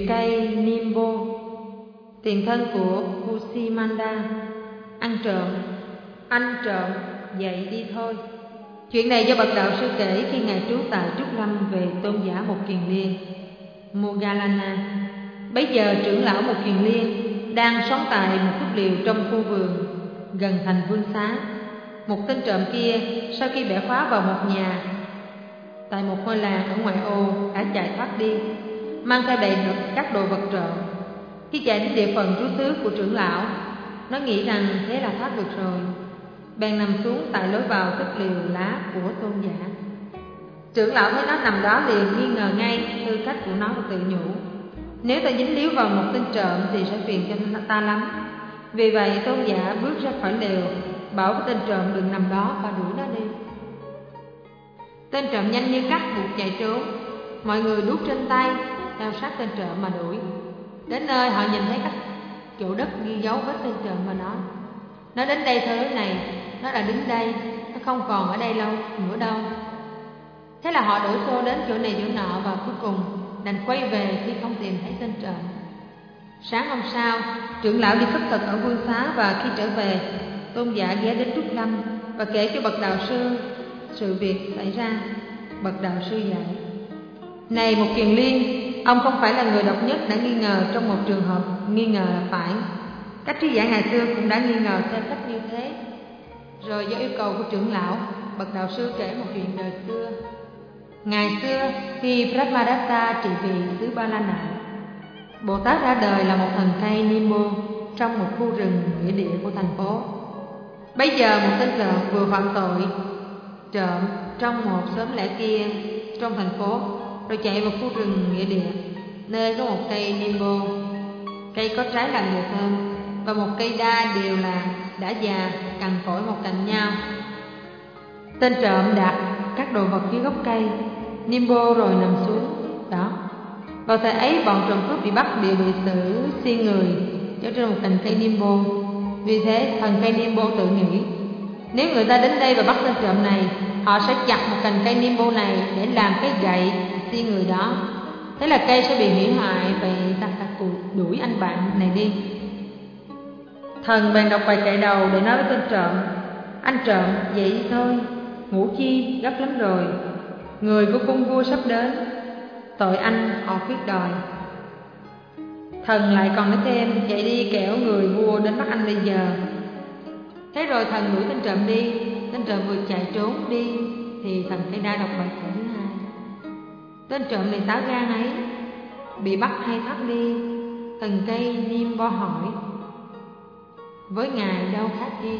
cây Nimbo, tiền thân của Kusimanda. Ăn trộm, anh trộm, dậy đi thôi. Chuyện này do bậc đạo sư kể khi ngài trú tại Trúc Lâm về tôn giả Một Kiền Liên, Moggallana. Bấy giờ trưởng lão Một Kiền Liên đang sống tại một túp liều trong khu vườn gần thành Vương Xá. Một tên trộm kia sau khi bẻ khóa vào một nhà tại một ngôi làng ở ngoại ô đã chạy thoát đi, mang theo đầy đực các đồ vật trộm. Khi chạy đến địa phận trú xứ của trưởng lão, nó nghĩ rằng thế là thoát được rồi, bèn nằm xuống tại lối vào túp liều lá của tôn giả. Trưởng lão thấy nó nằm đó liền nghi ngờ ngay tư cách của nó và tự nhủ: nếu ta dính líu vào một tên trộm thì sẽ phiền cho ta lắm. Vì vậy tôn giả bước ra khỏi lều, bảo với tên trộm đừng nằm đó và đuổi nó đi. Tên trộm nhanh như cắt buộc chạy trốn. Mọi người đuốc trên tay theo sát tên trộm mà đuổi. Đến nơi họ nhìn thấy các chỗ đất ghi dấu vết tên trộm và nói: nó đến đây thôi lúc này, nó đã đứng đây, nó không còn ở đây lâu nữa đâu. Thế là họ đổ xô đến chỗ này chỗ nọ và cuối cùng đành quay về khi không tìm thấy tên trộm. Sáng hôm sau, trưởng lão đi khất thực ở Vương Xá và khi trở về, tôn giả ghé đến Trúc Lâm và kể cho bậc đạo sư sự việc xảy ra. Bậc đạo sư dạy: này Một Kiền Liên, ông không phải là người độc nhất đã nghi ngờ trong một trường hợp nghi ngờ là phải. Các trí giả ngày xưa cũng đã nghi ngờ theo cách như thế. Rồi do yêu cầu của trưởng lão, bậc đạo sư kể một chuyện đời xưa. Ngày xưa, khi Brahmadatta trị vì xứ Ba La Nại, Bồ Tát ra đời là một thần cây Nimbo trong một khu rừng nghĩa địa của thành phố. Bây giờ một tên trộm vừa phạm tội trộm trong một xóm lẻ kia trong thành phố, rồi chạy vào khu rừng nghĩa địa, nơi có một cây Nimbo. Cây có trái làm mùi thơm, và một cây đa đều là đã già cằn cỗi một cạnh nhau. Tên trộm đặt các đồ vật dưới gốc cây Nimbo rồi nằm xuống đó. Vào thời ấy, bọn trộm cướp bị bắt đều bị xử xiên người cho trên một cành cây Nimbo. Vì thế thần cây Nimbo tự nghĩ: nếu người ta đến đây và bắt tên trộm này, họ sẽ chặt một cành cây Nimbo này để làm cái gậy xiên người đó. Thế là cây sẽ bị hủy hoại. Vậy ta phải đuổi anh bạn này đi. Thần bèn đọc bài kệ đầu để nói với tên trộm: anh trộm, vậy đi thôi, ngủ chi gấp lắm rồi, người của cung vua sắp đến, tội anh họ quyết đòi. Thần lại còn nói thêm: chạy đi kẻo người vua đến bắt anh bây giờ. Thế rồi thần đuổi tên trộm đi. Tên trộm vừa chạy trốn đi thì thần cây đa đọc bài kệ thứ hai. Tên trộm này táo gan ấy, bị bắt hay thoát đi? Thần cây Nimbo hỏi: với ngài đâu khác chi?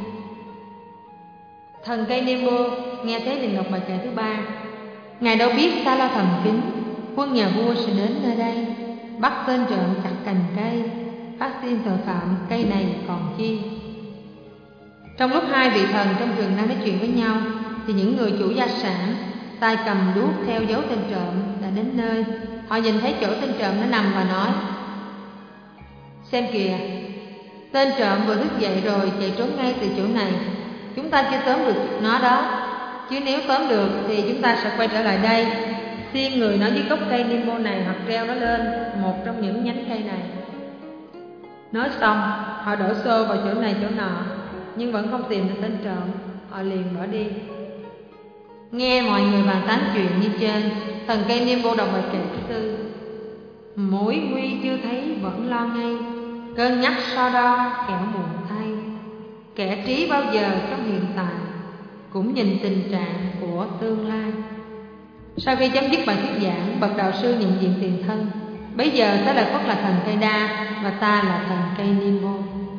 Thần cây Nimbo nghe thế liền đọc bài kệ thứ ba: ngài đâu biết ta là thần kính, quân nhà vua sẽ đến nơi đây, bắt tên trộm chặt cành cây, phát sinh tội phạm cây này còn chi. Trong lúc hai vị thần trong rừng đang nói chuyện với nhau, thì những người chủ gia sản tay cầm đuốc theo dấu tên trộm đã đến nơi. Họ nhìn thấy chỗ tên trộm nó nằm và nói: xem kìa, tên trộm vừa thức dậy rồi chạy trốn ngay từ chỗ này. Chúng ta chưa tóm được nó đó, chứ nếu tóm được thì chúng ta sẽ quay trở lại đây, xiên người nó dưới gốc cây Nimbo này hoặc treo nó lên một trong những nhánh cây này. Nói xong, họ đổ xô vào chỗ này chỗ nọ, nhưng vẫn không tìm được tên trộm. Họ liền bỏ đi. Nghe mọi người bàn tán chuyện như trên, thần cây Nimbo đọc bài kệ thứ tư: mối nguy chưa thấy vẫn lo ngay, cân nhắc so đo kẻo buồn thay. Kẻ trí bao giờ trong hiện tại, cũng nhìn tình trạng của tương lai. Sau khi chấm dứt bài thuyết giảng, bậc đạo sư nhận diện tiền thân. Bấy giờ ta là Phất là thần cây đa và ta là thần cây Nimbo.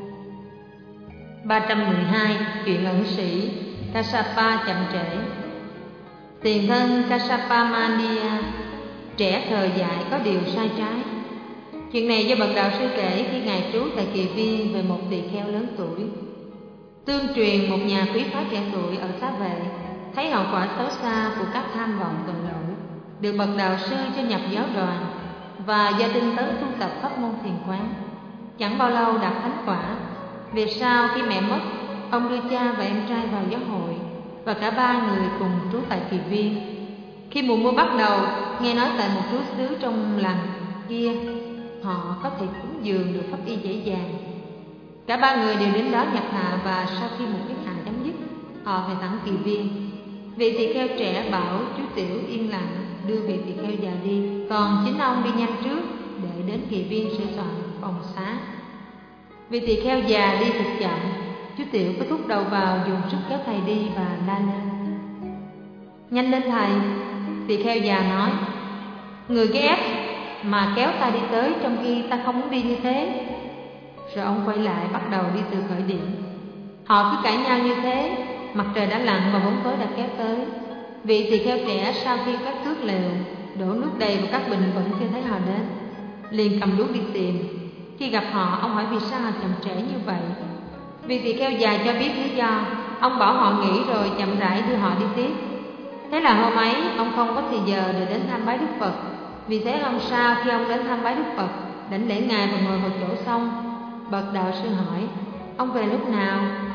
312. Chuyện ẩn sĩ Kassapa chậm trễ. Tiền thân Kassapa Mania trẻ thờ dại có điều sai trái. Chuyện này do bậc đạo sư kể khi ngài trú tại Kỳ Viên về một tỳ kheo lớn tuổi. Tương truyền một nhà quý phái trẻ tuổi ở Xá Vệ thấy hậu quả xấu xa của các tham vọng tội lỗi, được bậc đạo sư cho nhập giáo đoàn và do tinh tấn tu tập pháp môn thiền quán. Chẳng bao lâu đạt thánh quả. Về sau khi mẹ mất, ông đưa cha và em trai vào giáo hội và cả ba người cùng trú tại Kỳ Viên. Khi mùa mưa bắt đầu, nghe nói tại một trú xứ trong làng kia họ có thể cúng dường được pháp y dễ dàng. Cả ba người đều đến đó nhặt hạ, và sau khi một tiết hạ chấm dứt, họ về thẳng Kỳ Viên. Vị tỳ kheo trẻ bảo chú Tiểu yên lặng đưa vị tỳ kheo già đi, còn chính ông đi nhanh trước để đến Kỳ Viên sửa soạn phòng xá. Vị tỳ kheo già đi thật chậm, chú Tiểu có thúc đầu vào dùng sức kéo thầy đi và la lên: "Nhanh lên thầy!" Tỳ kheo già nói: "Người ghét mà kéo ta đi tới trong khi ta không muốn đi như thế." Rồi ông quay lại bắt đầu đi từ khởi điểm. Họ cứ cãi nhau như thế. Mặt trời đã lặn và bóng tối đã kéo tới. Vị tỳ kheo trẻ sau khi cắt tước lều, đổ nước đầy vào các bình vẫn chưa thấy họ đến, liền cầm đuốc đi tìm. Khi gặp họ, ông hỏi vì sao họ chậm trễ như vậy. Vị tỳ kheo già cho biết lý do. Ông bảo họ nghỉ rồi chậm rãi đưa họ đi tiếp. Thế là hôm ấy ông không có thì giờ để đến thăm bái Đức Phật. Vì thế hôm sau khi ông đến thăm bái Đức Phật, đảnh lễ ngài và ngồi vào chỗ xong, bậc đạo sư hỏi: "Ông về lúc nào?"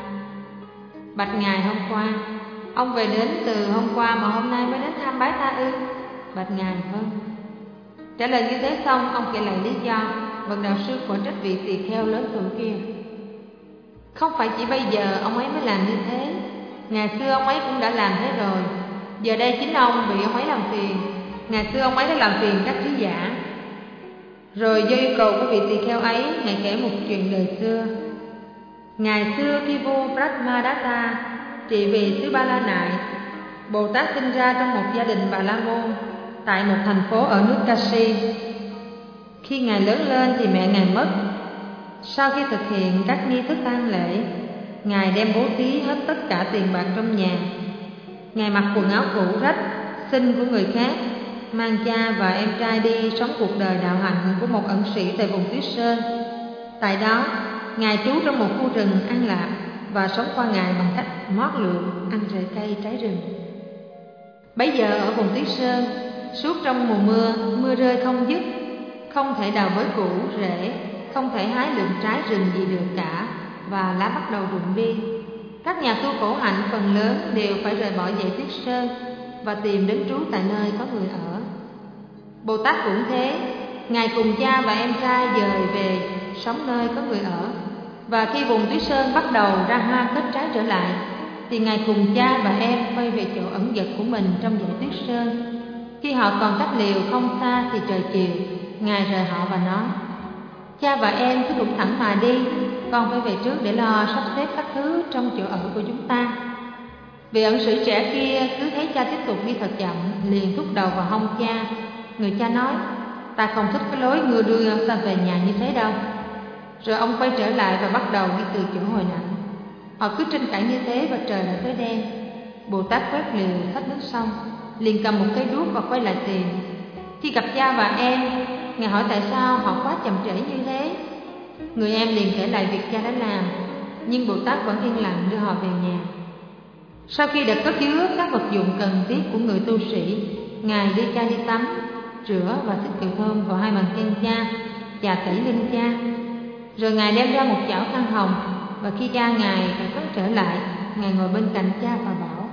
"Bạch ngài, hôm qua." "Ông về đến từ hôm qua mà hôm nay mới đến thăm bái ta ư?" "Bạch ngài, vâng." Trả lời như thế xong, ông kể lại lý do. Bậc đạo sư quả trách vị tỳ kheo lớn tuổi kia: "Không phải chỉ bây giờ ông ấy mới làm như thế, ngày xưa ông ấy cũng đã làm thế rồi. Giờ đây chính ông bị ông ấy làm phiền. Ngày xưa ông ấy đã làm phiền các trí giả." Rồi do yêu cầu của vị tỳ kheo ấy, ngài kể một chuyện đời xưa. Ngày xưa khi vua Brahmadatta trị vì xứ Ba La Nại, Bồ Tát sinh ra trong một gia đình Bà La Môn tại một thành phố ở nước Kashi. Khi ngài lớn lên thì mẹ ngài mất. Sau khi thực hiện các nghi thức tang lễ, ngài đem bố thí hết tất cả tiền bạc trong nhà. Ngài mặc quần áo cũ rách, xin của người khác, mang cha và em trai đi sống cuộc đời đạo hạnh của một ẩn sĩ tại vùng Tuyết Sơn. Tại đó, ngài trú trong một khu rừng an lạc và sống qua ngày bằng cách mót lượm, ăn rễ cây trái rừng. Bấy giờ ở vùng Tuyết Sơn, suốt trong mùa mưa, mưa rơi không dứt, không thể đào bới củ rễ, không thể hái lượm trái rừng gì được cả, và lá bắt đầu rụng đi. Các nhà tu khổ hạnh phần lớn đều phải rời bỏ dãy Tuyết Sơn và tìm đến trú tại nơi có người ở. Bồ Tát cũng thế, ngài cùng cha và em trai dời về sống nơi có người ở. Và khi vùng Tuyết Sơn bắt đầu ra hoa kết trái trở lại, thì ngài cùng cha và em quay về chỗ ẩn dật của mình trong dãy Tuyết Sơn. Khi họ còn cách liều không xa thì trời chiều, ngài rời họ và nói: "Cha và em cứ đụng thẳng mà đi, con phải về trước để lo sắp xếp các thứ trong chỗ ở của chúng ta." Vị ẩn sĩ trẻ kia cứ thấy cha tiếp tục đi thật chậm, liền thúc đầu vào hông cha. Người cha nói: "Ta không thích cái lối ngươi đưa ta về nhà như thế đâu." Rồi ông quay trở lại và bắt đầu đi từ chỗ hồi nãy. Họ cứ tranh cãi như thế và trời đã tối đen. Bồ Tát quét liều xách nước xong, liền cầm một cây đuốc và quay lại tìm. Khi gặp cha và em, ngài hỏi tại sao họ quá chậm trễ như thế. Người em liền kể lại việc cha đã làm, nhưng Bồ Tát vẫn yên lặng đưa họ về nhà. Sau khi đã cất chứa các vật dụng cần thiết của người tu sĩ, ngài đưa cha đi tắm, rửa và xịt kiều thơm vào hai bàn chân cha, chà tẩy lưng cha. Rồi ngài đem ra một chảo than hồng, và khi cha ngài đã cất trở lại, ngài ngồi bên cạnh cha và bảo: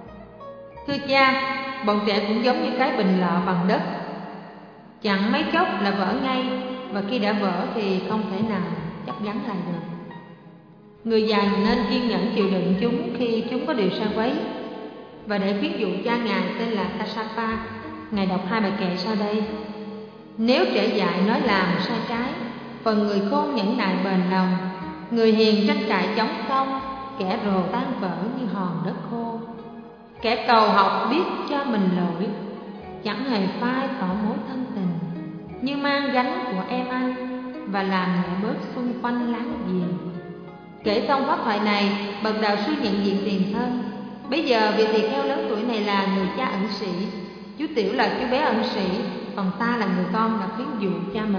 "Thưa cha, bọn trẻ cũng giống như cái bình lọ bằng đất, chẳng mấy chốc là vỡ ngay, và khi đã vỡ thì không thể nào chắc gắn lại được. Người già nên kiên nhẫn chịu đựng chúng khi chúng có điều sai quấy." Và để khuyến dụ cha ngài tên là Kassapa, ngài đọc hai bài kệ sau đây: "Nếu trẻ dại nói làm sai trái, phần người khôn nhẫn nại bền lòng. Người hiền tranh cãi chống công, kẻ rồ tan vỡ như hòn đất khô. Kẻ cầu học biết cho mình lỗi, chẳng hề phai tỏ mối thân tình. Như mang gánh của em anh, và làm nhẹ bớt xung quanh láng giềng." Kể xong pháp thoại này, bậc đạo sư nhận diện tiền thân. Bây giờ vị tỳ kheo lớn tuổi này là người cha ẩn sĩ, chú Tiểu là chú bé ẩn sĩ, còn ta là người con đã khuyến dụ cha mình.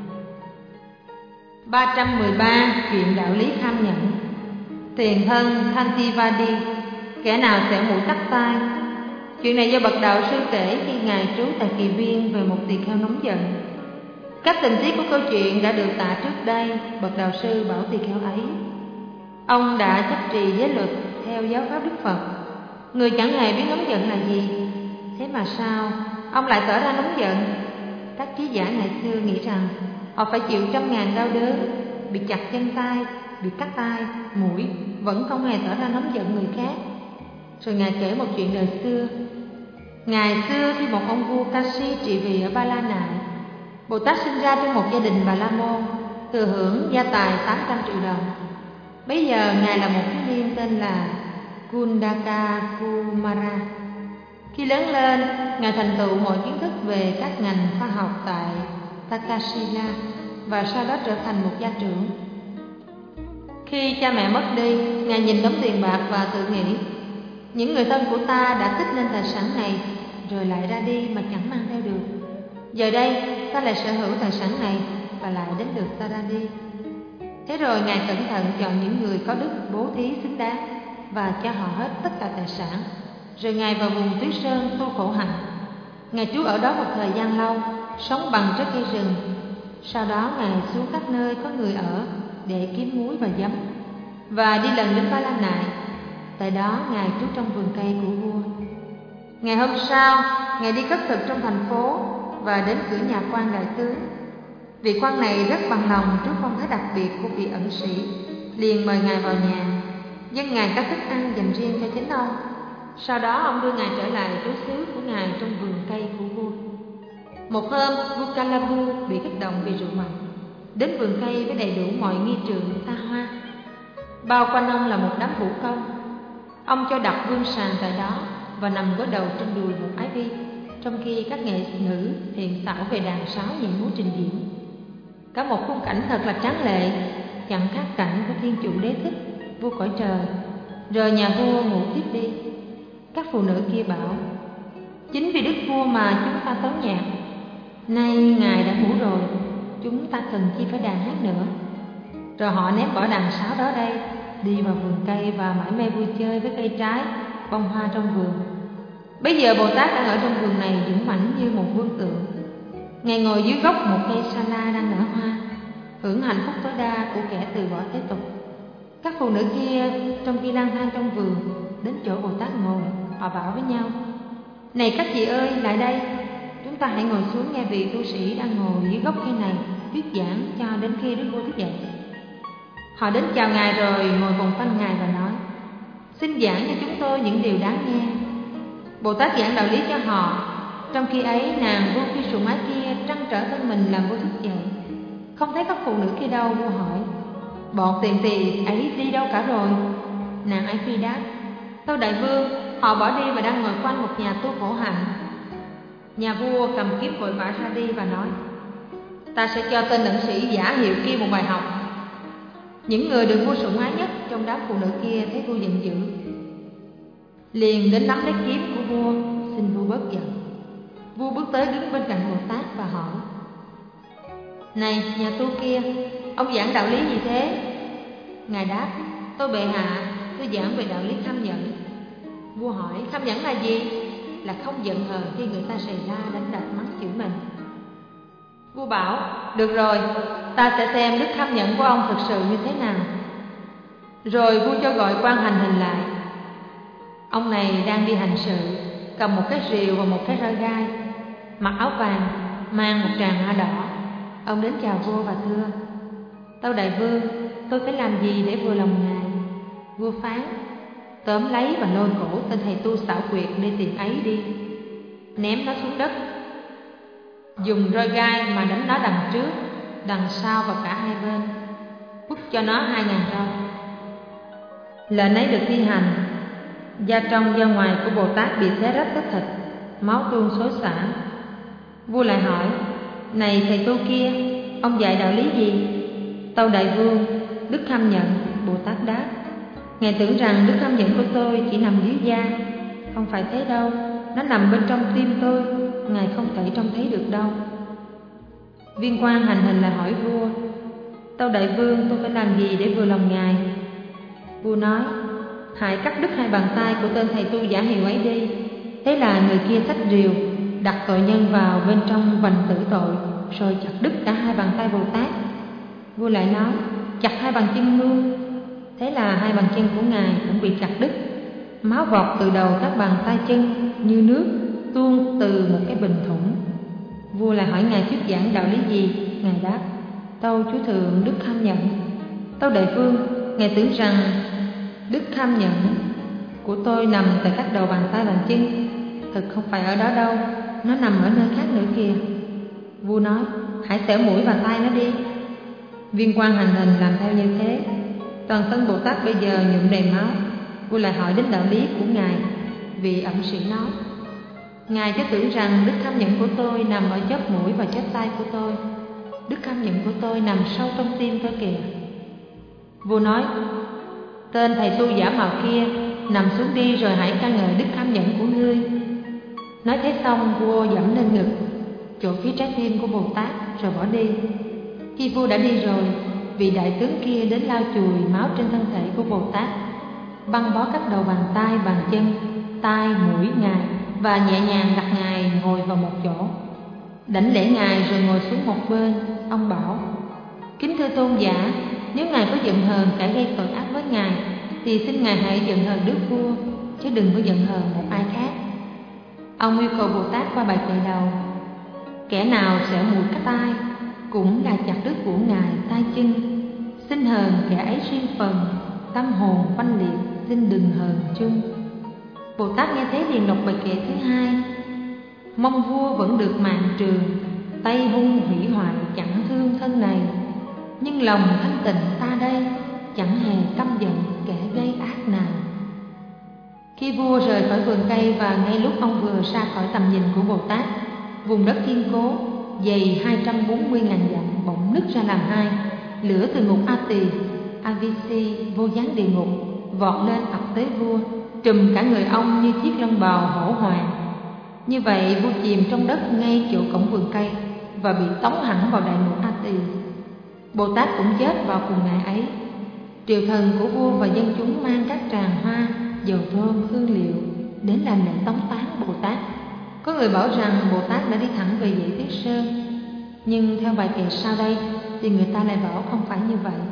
313. Chuyện đạo lý tham nhẫn. Tiền thân Thantivadi, kẻ nào xẻo mũi tắc tai. Chuyện này do bậc đạo sư kể khi ngài trú tại Kỳ Viên về một tỳ kheo nóng giận. Các tình tiết của câu chuyện đã được tả trước đây. Bậc đạo sư bảo tỳ kheo ấy: "Ông đã chấp trì giới luật theo giáo pháp Đức Phật. Người chẳng hề biết nóng giận là gì, thế mà sao ông lại tỏ ra nóng giận?" Các trí giả ngày xưa nghĩ rằng Họ phải chịu trăm ngàn đau đớn, bị chặt chân tay, bị cắt tai, mũi, vẫn không hề tỏ ra nóng giận người khác. Rồi Ngài kể một chuyện đời xưa. Ngày xưa khi một ông vua Kashi trị vì ở Ba La Nại, Bồ Tát sinh ra trong một gia đình Bà La Môn, thừa hưởng gia tài 800 triệu đồng. Bấy giờ Ngài là một thiếu niên tên là Kundaka Kumara. Khi lớn lên, Ngài thành tựu mọi kiến thức về các ngành khoa học tại Takashila và sau đó trở thành một gia trưởng. Khi cha mẹ mất đi, Ngài nhìn đống tiền bạc và tự nghĩ, những người thân của ta đã tích lên tài sản này rồi lại ra đi mà chẳng mang theo được. Giờ đây ta lại sở hữu tài sản này và lại đến lượt ta ra đi. Thế rồi Ngài cẩn thận chọn những người có đức bố thí xứng đáng và cho họ hết tất cả tài sản. Rồi Ngài vào vùng Tuyết Sơn tu khổ hạnh. Ngài trú ở đó một thời gian lâu, sống bằng trái cây rừng. Sau đó Ngài xuống các nơi có người ở để kiếm muối và giấm, và đi lần đến Ba La Nại. Tại đó Ngài trú trong vườn cây của vua. Ngày hôm sau, Ngài đi khất thực trong thành phố và đến cửa nhà quan đại tướng. Vị quan này rất bằng lòng trước phong thái đặc biệt của vị ẩn sĩ, liền mời Ngài vào nhà, dâng Ngài các thức ăn dành riêng cho chính ông. Sau đó ông đưa Ngài trở lại trú xứ của Ngài trong vườn cây của vua. Một hôm, vua Kalabu bị kích động vì rượu mạnh, đến vườn cây với đầy đủ mọi nghi trường xa hoa. Bao quanh ông là một đám vũ công. Ông cho đặt vương sàn tại đó và nằm gối đầu trên đùi một ái vi, trong khi các nghệ nữ thiện xảo về đàn sáo nhảy múa trình diễn. Cả một khung cảnh thật là tráng lệ, chẳng khác cảnh của thiên chủ đế thích, vua cõi trời. Rồi nhà vua ngủ tiếp đi. Các phụ nữ kia bảo, chính vì đức vua mà chúng ta tấu nhạc. Nay ngài đã ngủ rồi, chúng ta cần chi phải đàn hát nữa. Rồi họ ném bỏ đàn sáo đó đây, đi vào vườn cây và mải mê vui chơi với cây trái, bông hoa trong vườn. Bây giờ Bồ Tát đang ở trong vườn này dũng mãnh như một vương tượng. Ngài ngồi dưới gốc một cây sa la đang nở hoa, hưởng hạnh phúc tối đa của kẻ từ bỏ thế tục. Các phụ nữ kia trong khi lang thang trong vườn đến chỗ Bồ Tát ngồi, họ bảo với nhau, này các chị ơi, lại đây, chúng ta hãy ngồi xuống nghe vị tu sĩ đang ngồi dưới gốc cây này thuyết giảng cho đến khi đức vua thức dậy. Họ đến chào Ngài rồi ngồi vòng quanh Ngài và nói, xin giảng cho chúng tôi những điều đáng nghe. Bồ Tát giảng đạo lý cho họ. Trong khi ấy, nàng vua phi sùng ái kia trăn trở thân mình làm vua thức dậy. Không thấy các phụ nữ kia đâu, vua hỏi, bọn tiền tỳ ấy đi đâu cả rồi? Nàng ái phi đáp, tâu đại vương, họ bỏ đi và đang ngồi quanh một nhà tu khổ hạnh. Nhà vua cầm kiếm vội vã ra đi và nói, ta sẽ cho tên ẩn sĩ giả hiệu kia một bài học. Những người được vua sủng ái nhất trong đám phụ nữ kia thấy vua giận dữ, liền đến nắm lấy kiếm của vua, xin vua bớt giận. Vua bước tới đứng bên cạnh Bồ Tát và hỏi, này nhà tu kia, ông giảng đạo lý gì thế? Ngài đáp, tôi bệ hạ, tôi giảng về đạo lý kham nhẫn. Vua hỏi, kham nhẫn là gì? Là không giận hờn khi người ta xảy ra đánh đập mắng chửi mình. Vua bảo, được rồi, ta sẽ xem đức kham nhẫn của ông thực sự như thế nào. Rồi vua cho gọi quan hành hình lại. Ông này đang đi hành sự, cầm một cái rìu và một cái roi gai, mặc áo vàng, mang một tràng hoa đỏ. Ông đến chào vua và thưa, tâu đại vương, tôi phải làm gì để vừa lòng ngài? Vua phán, tóm lấy và lôi cổ tên thầy tu xảo quyệt đi tìm ấy đi, ném nó xuống đất, dùng roi gai mà đánh nó đằng trước, đằng sau và cả hai bên, quất cho nó 2000 roi. Lệnh ấy được thi hành. Da trong da ngoài của Bồ Tát bị xé rách tách thịt, máu tuôn xối xả. Vua lại hỏi, này thầy tu kia, ông dạy đạo lý gì? Tâu đại vương, đức kham nhẫn. Bồ Tát đáp, ngài tưởng rằng đức kham nhẫn của tôi chỉ nằm dưới da. Không phải thế đâu, nó nằm bên trong tim tôi, ngài không thể trông thấy được đâu. Viên quan hành hình lại hỏi vua, tâu đại vương, tôi phải làm gì để vừa lòng ngài? Vua nói, hãy cắt đứt hai bàn tay của tên thầy tu giả hiệu ấy đi. Thế là người kia xách rìu, đặt tội nhân vào bên trong vành tử tội, rồi chặt đứt cả hai bàn tay Bồ Tát. Vua lại nói, chặt hai bàn chân luôn. Thế là hai bàn chân của ngài cũng bị chặt đứt. Máu vọt từ đầu các bàn tay chân như nước tuôn từ một cái bình thủng. Vua lại hỏi ngài thuyết giảng đạo lý gì? Ngài đáp, Tâu chúa thượng Đức Kham Nhẫn. Tâu đại vương, ngài tưởng rằng Đức Kham Nhẫn của tôi nằm tại các đầu bàn tay bàn chân. Thực không phải ở đó đâu, nó nằm ở nơi khác nữa kìa. Vua nói, hãy xẻo mũi và tai nó đi. Viên quan hành hình làm theo như thế. Toàn thân Bồ Tát bây giờ nhuộm đầy máu. Vua lại hỏi đến đạo lý của ngài. Vị ẩn sĩ nói, ngài chớ tưởng rằng Đức Kham Nhẫn của tôi nằm ở chóp mũi và chóp tai của tôi. Đức Kham Nhẫn của tôi nằm sâu trong tim tôi kìa. Vua nói, tên thầy tu giả mạo kia, nằm xuống đi rồi hãy ca ngợi Đức Kham Nhẫn của ngươi. Nói thế xong, vua dẫm lên ngực, chỗ phía trái tim của Bồ Tát rồi bỏ đi. Khi vua đã đi rồi, vị đại tướng kia đến lau chùi máu trên thân thể của Bồ Tát, băng bó các đầu bàn tay, bàn chân, tai, mũi ngài và nhẹ nhàng đặt ngài ngồi vào một chỗ. Đảnh lễ ngài rồi ngồi xuống một bên. Ông bảo, kính thưa tôn giả, nếu ngài có giận hờn kẻ gây tội ác với ngài, thì xin ngài hãy giận hờn Đức Vua, chứ đừng có giận hờn một ai khác. Ông yêu cầu Bồ Tát qua bài kệ đầu. Kẻ nào xẻo mũi cắt tai, cũng là chặt đứt của ngài tay chân. Xin hờn kẻ ấy riêng phần, tâm hồn oanh liệt, xin đừng hờn chung. Bồ Tát nghe thế liền đọc bài kệ thứ hai. Mong vua vẫn được mạng trường, tay hung hủy hoại chẳng thương thân này. Nhưng lòng thanh tịnh ta đây, chẳng hề căm giận kẻ gây ác nào. Khi vua rời khỏi vườn cây và ngay lúc ông vừa ra khỏi tầm nhìn của Bồ Tát, vùng đất kiên cố dày 240.000 dặm bỗng nứt ra làm hai. Lửa từ ngục A Tỳ, Avisi, vô gián địa ngục vọt lên ập tới vua, trùm cả người ông như chiếc lông bào hổ hoàng. Như vậy vua chìm trong đất ngay chỗ cổng vườn cây và bị tống hẳn vào đại ngục A Tỳ. Bồ Tát cũng chết vào cùng ngày ấy. Triều thần của vua và dân chúng mang các tràng hoa, dầu thơm, hương liệu đến làm lễ tống táng Bồ Tát. Có người bảo rằng Bồ Tát đã đi thẳng về Dãy Tuyết Sơn, nhưng theo bài kệ sau đây thì người ta lại bảo không phải như vậy.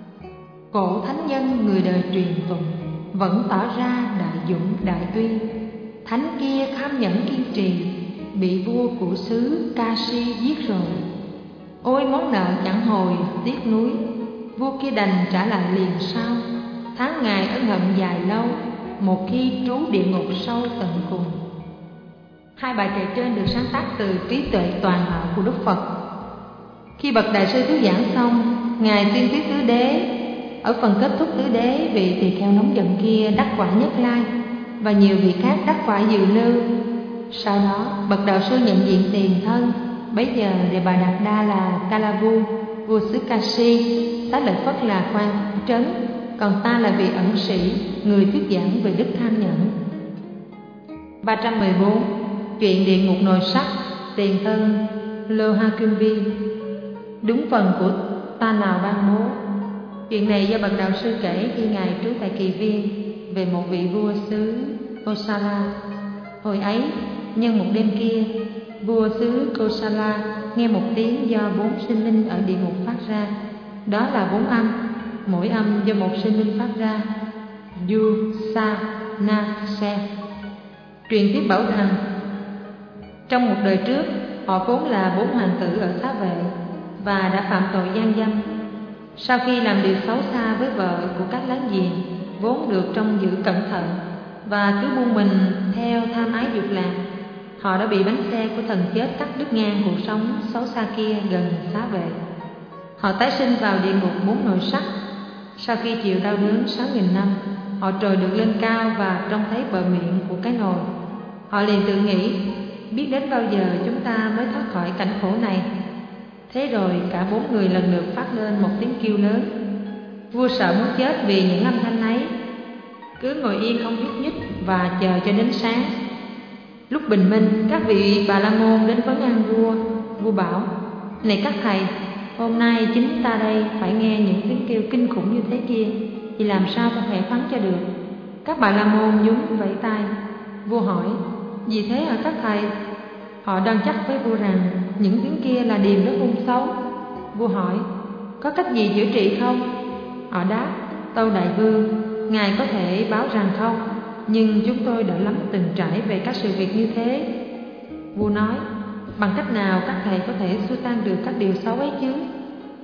Cổ thánh nhân người đời truyền tụng vẫn tỏ ra đại dũng đại uy. Thánh kia Kham Nhẫn kiên trì, bị vua của xứ Kashi giết rồi. Ôi món nợ chẳng hồi tiếc nuối, vua kia đành trả lại liền sau. Tháng ngày ân hận dài lâu, một khi trú địa ngục sâu tận cùng. Hai bài kệ trên được sáng tác từ trí tuệ toàn hảo của Đức Phật. Khi bậc đại sư thuyết giảng xong, ngài tuyên thuyết tứ đế. Ở phần kết thúc tứ đế, vị tỳ kheo nóng giận kia đắc quả Nhất Lai và nhiều vị khác đắc quả Dự Lưu. Sau đó bậc đạo sư nhận diện tiền thân. Bấy giờ Đề Bà Đạt Đa là Kalavu, vua xứ Kashi, Xá Lợi Phất là quan trấn, còn ta là vị ẩn sĩ, người thuyết giảng về Đức Kham Nhẫn. 314. Chuyện địa ngục nồi sắt, tiền thân Lohakumbi. Đúng phần của ta nào ban bố. Chuyện này do bậc đạo sư kể khi ngài trú tại Kỳ Viên về một vị vua xứ Kosala. Hồi ấy, nhân một đêm kia, vua xứ Kosala nghe một tiếng do 4 sinh linh ở địa ngục phát ra. Đó là 4 âm, mỗi âm do một sinh linh phát ra. Du, Sa, Na, Se. Truyền tiếp bảo rằng trong một đời trước, họ vốn là 4 hoàng tử ở Xá Vệ và đã phạm tội gian dâm. Sau khi làm điều xấu xa với vợ của các láng giềng, vốn được trông giữ cẩn thận và cứ buông mình theo tham ái dục lạc, họ đã bị bánh xe của thần chết cắt đứt ngang cuộc sống xấu xa kia gần Xá Vệ. Họ tái sinh vào địa ngục 4 nồi sắt. Sau khi chịu đau đớn 6.000 năm, họ trồi được lên cao và trông thấy bờ miệng của cái nồi. Họ liền tự nghĩ, biết đến bao giờ chúng ta mới thoát khỏi cảnh khổ này. Thế rồi cả 4 người lần lượt phát lên một tiếng kêu lớn. Vua sợ muốn chết vì những âm thanh ấy, cứ ngồi yên không nhúc nhích và chờ cho đến sáng. Lúc bình minh, các vị Bà La Môn đến vấn an vua. Vua bảo, này các thầy, hôm nay chính ta đây phải nghe những tiếng kêu kinh khủng như thế kia, thì làm sao có thể phán cho được. Các Bà La Môn nhún vẫy tay. Vua hỏi, gì thế hả các thầy? Họ đoan chắc với vua rằng những tiếng kia là điềm rất hung xấu. Vua hỏi, có cách gì chữa trị không? Họ đáp, tâu đại vương, ngài có thể báo rằng không, nhưng chúng tôi đã lắm từng trải về các sự việc như thế. Vua nói, bằng cách nào các thầy có thể xua tan được các điều xấu ấy chứ?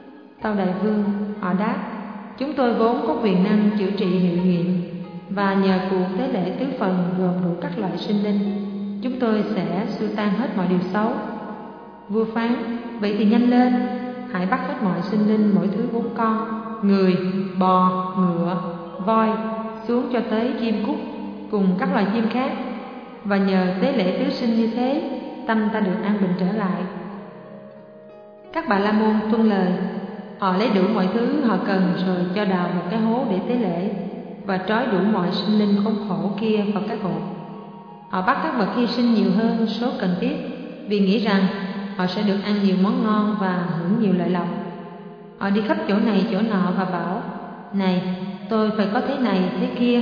Tâu đại vương, họ đáp, chúng tôi vốn có quyền năng chữa trị hiệu nghiệm, và nhờ cuộc tế lễ tứ phần gồm đủ các loại sinh linh, chúng tôi sẽ xua tan hết mọi điều xấu. Vua phán, vậy thì nhanh lên, hãy bắt hết mọi sinh linh mỗi thứ 4 con, người, bò, ngựa, voi, xuống cho tới chim cút cùng các loài chim khác, và nhờ tế lễ tứ sinh như thế, tâm ta được an bình trở lại. Các bà la môn tuân lời. Họ lấy đủ mọi thứ họ cần rồi cho đào một cái hố để tế lễ, và trói đủ mọi sinh linh khốn khổ kia vào các cột. Họ bắt các vật hy sinh nhiều hơn số cần thiết, vì nghĩ rằng họ sẽ được ăn nhiều món ngon và hưởng nhiều lợi lộc. Họ đi khắp chỗ này chỗ nọ và bảo, này, tôi phải có thế này thế kia.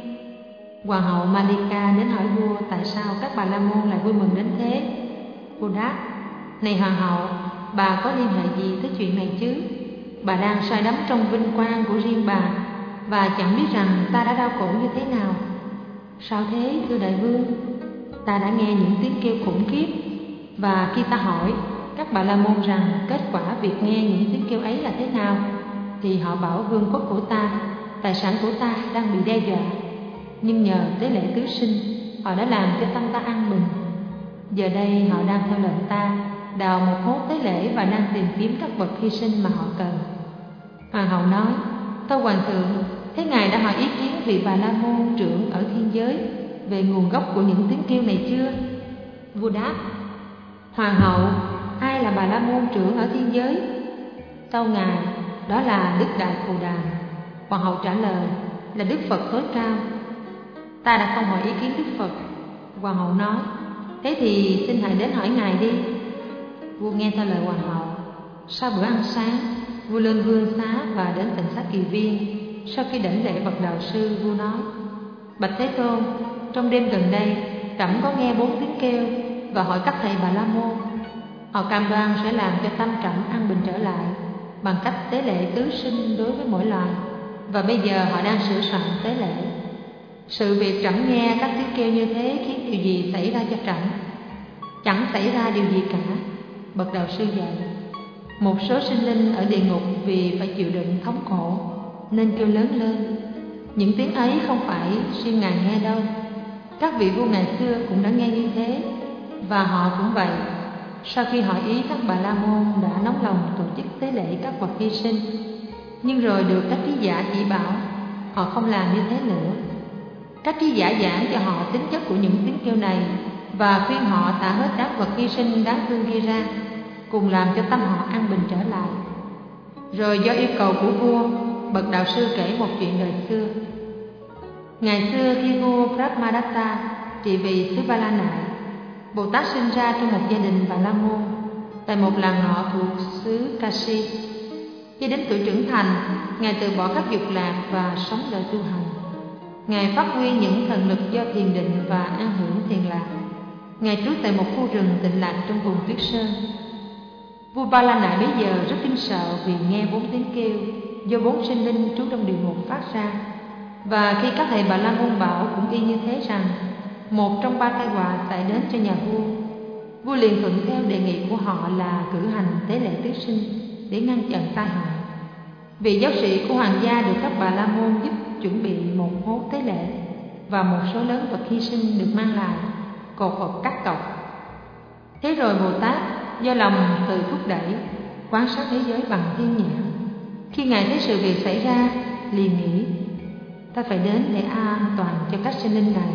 Hoàng hậu Malika đến hỏi vua tại sao các bà la môn lại vui mừng đến thế. Vua đáp, này hoàng hậu, bà có liên hệ gì tới chuyện này chứ? Bà đang say đắm trong vinh quang của riêng bà, và chẳng biết rằng ta đã đau khổ như thế nào. Sao thế, thưa đại vương? Ta đã nghe những tiếng kêu khủng khiếp, và khi ta hỏi các bà la môn rằng kết quả việc nghe những tiếng kêu ấy là thế nào, thì họ bảo vương quốc của ta, tài sản của ta đang bị đe dọa. Nhưng nhờ tế lễ tứ sinh, họ đã làm cho tâm ta an bình. Giờ đây họ đang theo lệnh ta đào một hố tế lễ và đang tìm kiếm các vật hy sinh mà họ cần. Hoàng hậu nói, tâu hoàng thượng, thế ngài đã hỏi ý kiến vị bà la môn trưởng ở thiên giới về nguồn gốc của những tiếng kêu này chưa? Vua đáp, hoàng hậu, ai là bà la môn trưởng ở thiên giới? Tâu ngài, đó là Đức Đại Phù Đàm. Hoàng hậu trả lời, là Đức Phật tối cao. Ta đã không hỏi ý kiến Đức Phật. Hoàng hậu nói, thế thì xin hãy đến hỏi ngài đi. Vua nghe theo lời hoàng hậu. Sau bữa ăn sáng, vua lên vương xá và đến tịnh xá Kỳ Viên. Sau khi đảnh lễ bậc đạo sư, vua nói, bạch Thế Tôn, trong đêm gần đây trẫm có nghe 4 tiếng kêu và hỏi các thầy bà la môn. Họ cam đoan sẽ làm cho tâm trẫm an bình trở lại bằng cách tế lễ tứ sinh đối với mỗi loài, và bây giờ họ đang sửa soạn tế lễ. Sự việc trẫm nghe các tiếng kêu như thế khiến điều gì xảy ra cho trẫm? Chẳng xảy ra điều gì cả. Bậc đạo sư dạy, một số sinh linh ở địa ngục vì phải chịu đựng thống khổ nên kêu lớn lên. Những tiếng ấy không phải riêng ngài nghe đâu, các vị vua ngày xưa cũng đã nghe như thế, và họ cũng vậy. Sau khi hỏi ý, các bà la môn đã nóng lòng tổ chức tế lễ các vật hy sinh, nhưng rồi được các trí giả chỉ bảo họ không làm như thế nữa. Các trí giả giảng cho họ tính chất của những tiếng kêu này và khuyên họ thả hết các vật hy sinh đáng thương kia ra, cùng làm cho tâm họ an bình trở lại. Rồi do yêu cầu của vua, bậc đạo sư kể một chuyện đời xưa. Ngày xưa khi vua Brahmadatta trị vì xứ Ba La Nại, Bồ Tát sinh ra trong một gia đình Bà La Môn tại một làng nọ thuộc xứ Kashi. Khi đến tuổi trưởng thành, ngài từ bỏ các dục lạc và sống đời tu hành. Ngài phát huy những thần lực do thiền định và an hưởng thiền lạc. Ngài trú tại một khu rừng tịnh lạc trong vùng tuyết sơn. Vua Ba La Nại bấy giờ rất kinh sợ vì nghe 4 tiếng kêu do 4 sinh linh trú trong địa ngục phát ra. Và khi các thầy Bà La Môn bảo cũng y như thế rằng một trong 3 tai họa xảy đến cho nhà vua, vua liền thuận theo đề nghị của họ là cử hành tế lễ tứ sinh để ngăn chặn tai họa. Vị giáo sĩ của hoàng gia được các Bà La Môn giúp chuẩn bị một hố tế lễ, và một số lớn vật hy sinh được mang lại, cột vật cắt cọc. Thế rồi Bồ Tát do lòng từ thúc đẩy quan sát thế giới bằng thiên nhãn. Khi ngài thấy sự việc xảy ra, liền nghĩ, ta phải đến để an toàn cho các sinh linh này.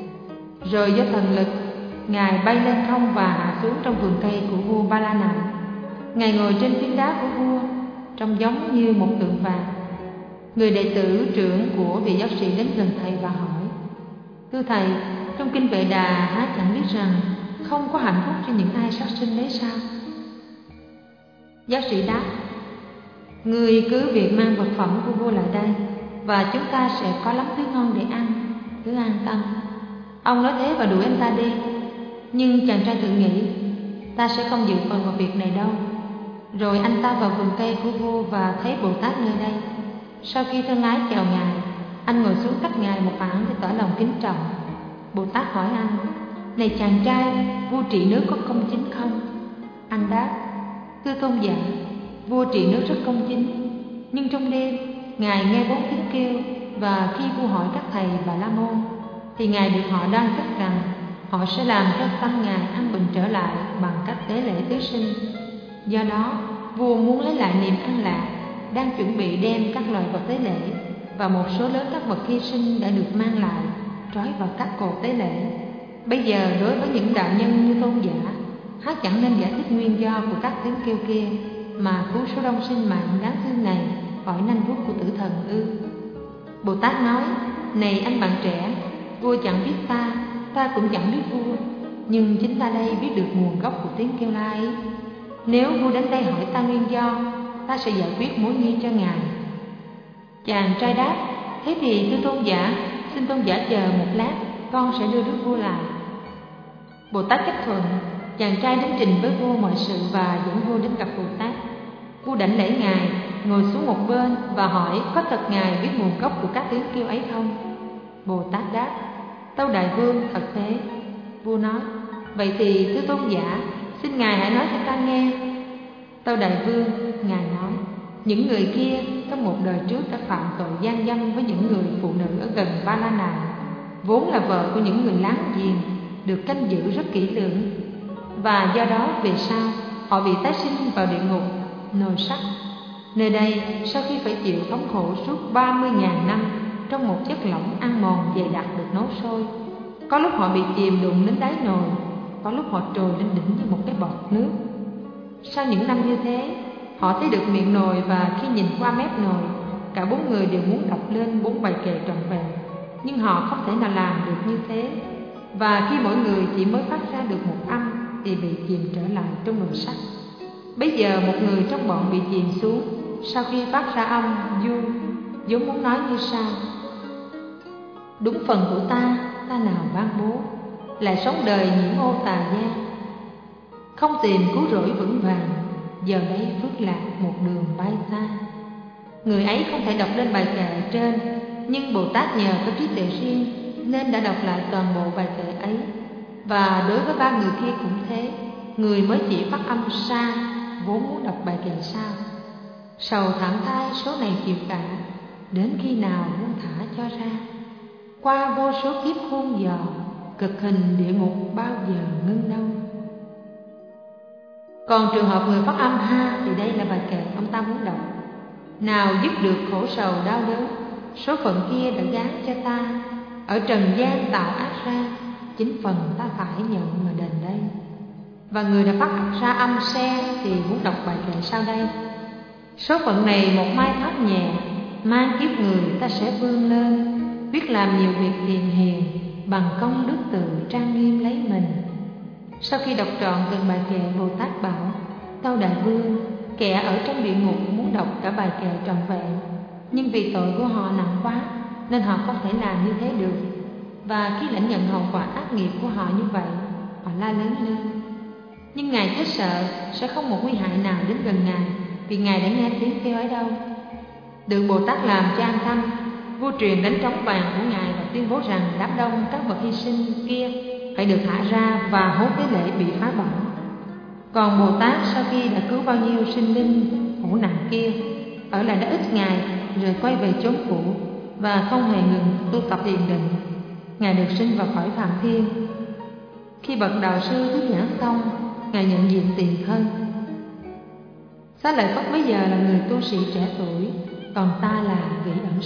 Rồi do thần lực, ngài bay lên không và hạ xuống trong vườn cây của vua Ba La Nại. Ngài ngồi trên phiến đá của vua, trông giống như một tượng vàng. Người đệ tử trưởng của vị giáo sĩ đến gần thầy và hỏi, thưa thầy, trong kinh Vệ Đà há chẳng biết rằng không có hạnh phúc cho những ai sát sinh đấy sao? Giáo sĩ đáp, người cứ việc mang vật phẩm của vua lại đây, và chúng ta sẽ có lắm thứ ngon để ăn, cứ an tâm. Ông nói thế và đuổi anh ta đi. Nhưng chàng trai tự nghĩ, ta sẽ không dự phần vào việc này đâu. Rồi anh ta vào vườn cây của vua và thấy Bồ Tát nơi đây. Sau khi thân ái chào ngài, anh ngồi xuống cách ngài một khoảng để tỏ lòng kính trọng. Bồ Tát hỏi anh, này chàng trai, vua trị nước có công chính không? Anh đáp, thưa tôn giả, vua trị nước rất công chính. Nhưng trong đêm, Ngài nghe 4 tiếng kêu, và khi vua hỏi các thầy Bà La Môn, thì Ngài được họ đoan chắc rằng họ sẽ làm cho tâm Ngài an bình trở lại bằng cách tế lễ tứ sinh. Do đó, vua muốn lấy lại niềm an lạc, đang chuẩn bị đem các loài vật tế lễ, và một số lớn các vật hy sinh đã được mang lại, trói vào các cột tế lễ. Bây giờ đối với những đạo nhân như tôn giả, hắn chẳng nên giải thích nguyên do của các tiếng kêu kia, mà cứu số đông sinh mạng đáng thương này khỏi nanh vuốt của tử thần ư? Bồ Tát nói: này anh bạn trẻ, vua chẳng biết ta cũng chẳng biết vua, nhưng chính ta đây biết được nguồn gốc của tiếng kêu la ấy. Nếu vua đến đây hỏi ta nguyên do, ta sẽ giải quyết mối nghi cho ngài. Chàng trai đáp: thế thì thưa tôn giả, xin tôn giả chờ một lát, con sẽ đưa đức vua lại. Bồ Tát chấp thuận. Chàng trai đến trình với vua mọi sự và dẫn vua đến gặp Bồ Tát. Vua đảnh lễ ngài, ngồi xuống một bên và hỏi có thật ngài biết nguồn gốc của các tiếng kêu ấy không? Bồ Tát đáp: tâu đại vương, thật thế. Vua nói: vậy thì thưa tôn giả, xin ngài hãy nói cho ta nghe. Tâu đại vương, ngài nói: những người kia trong một đời trước đã phạm tội gian dâm với những người phụ nữ ở gần Ba La Nại, vốn là vợ của những người láng giềng, được canh giữ rất kỹ lưỡng, và do đó về sau họ bị tái sinh vào địa ngục nồi sắt. Nơi đây, sau khi phải chịu thống khổ suốt 30.000 năm trong một chất lỏng ăn mòn dày đặc được nấu sôi, có lúc họ bị chìm đụng đến đáy nồi, có lúc họ trồi lên đỉnh như một cái bọt nước. Sau những năm như thế, họ thấy được miệng nồi, và khi nhìn qua mép nồi, cả 4 người đều muốn đọc lên 4 bài kệ trọn vẹn, nhưng họ không thể nào làm được như thế. Và khi mỗi người chỉ mới phát ra được một âm thì bị chìm trở lại trong nồi sắt. Bây giờ một người trong bọn bị chìm xuống, sau khi phát ra âm du, vốn muốn nói như sau: đúng phần của ta nào ban bố, lại sống đời nhiễm ô tà gian, không tìm cứu rỗi vững vàng, giờ đây phước lạc một đường bay xa. Người ấy không thể đọc lên bài kệ trên, nhưng Bồ Tát nhờ có trí tuệ riêng nên đã đọc lại toàn bộ bài kệ ấy. Và đối với 3 người kia cũng thế, người mới chỉ phát âm sa vốn muốn đọc bài kệ sau. Sầu thảm thai số này chịu cả, đến khi nào muốn thả cho ra. Qua vô số kiếp khuôn dò, cực hình địa ngục bao giờ ngưng đâu. Còn trường hợp người phát âm ha thì đây là bài kệ ông ta muốn đọc: nào dứt được khổ sầu đau đớn, số phận kia đã gán cho ta, ở trần gian tạo ác ra, chính phần ta phải nhận mà đền đây. Và người đã phát ra âm xe thì muốn đọc bài kệ sau đây: số phận này một mai thoát nhẹ, mang kiếp người ta sẽ vươn lên, biết làm nhiều việc hiền hiền, bằng công đức tự trang nghiêm lấy mình. Sau khi đọc trọn từng bài kệ, Bồ Tát bảo: tâu đại vương, kẻ ở trong địa ngục muốn đọc cả bài kệ trọn vẹn, nhưng vì tội của họ nặng quá nên họ không thể làm như thế được. Và khi lãnh nhận hậu quả ác nghiệp của họ như vậy, họ la lớn lên. Nhưng ngài chết sợ sẽ không một nguy hại nào đến gần ngài, vì ngài đã nghe tiếng kêu ấy đâu. Được Bồ Tát làm cho an tâm, vua truyền đánh trống vàng của ngài và tuyên bố rằng đám đông các vật hy sinh kia phải được thả ra và hố tế lễ bị phá bỏ. Còn Bồ Tát sau khi đã cứu bao nhiêu sinh linh khổ nặng kia, ở lại đã ít ngày rồi quay về chốn cũ và không hề ngừng tu tập thiền định. Ngài được sinh vào cõi Phạm Thiên. Khi bậc đạo sư thuyết giảng xong, ngài nhận diện tiền thân. Xá Lợi Phất bây giờ là người tu sĩ trẻ tuổi, còn ta là vị ẩn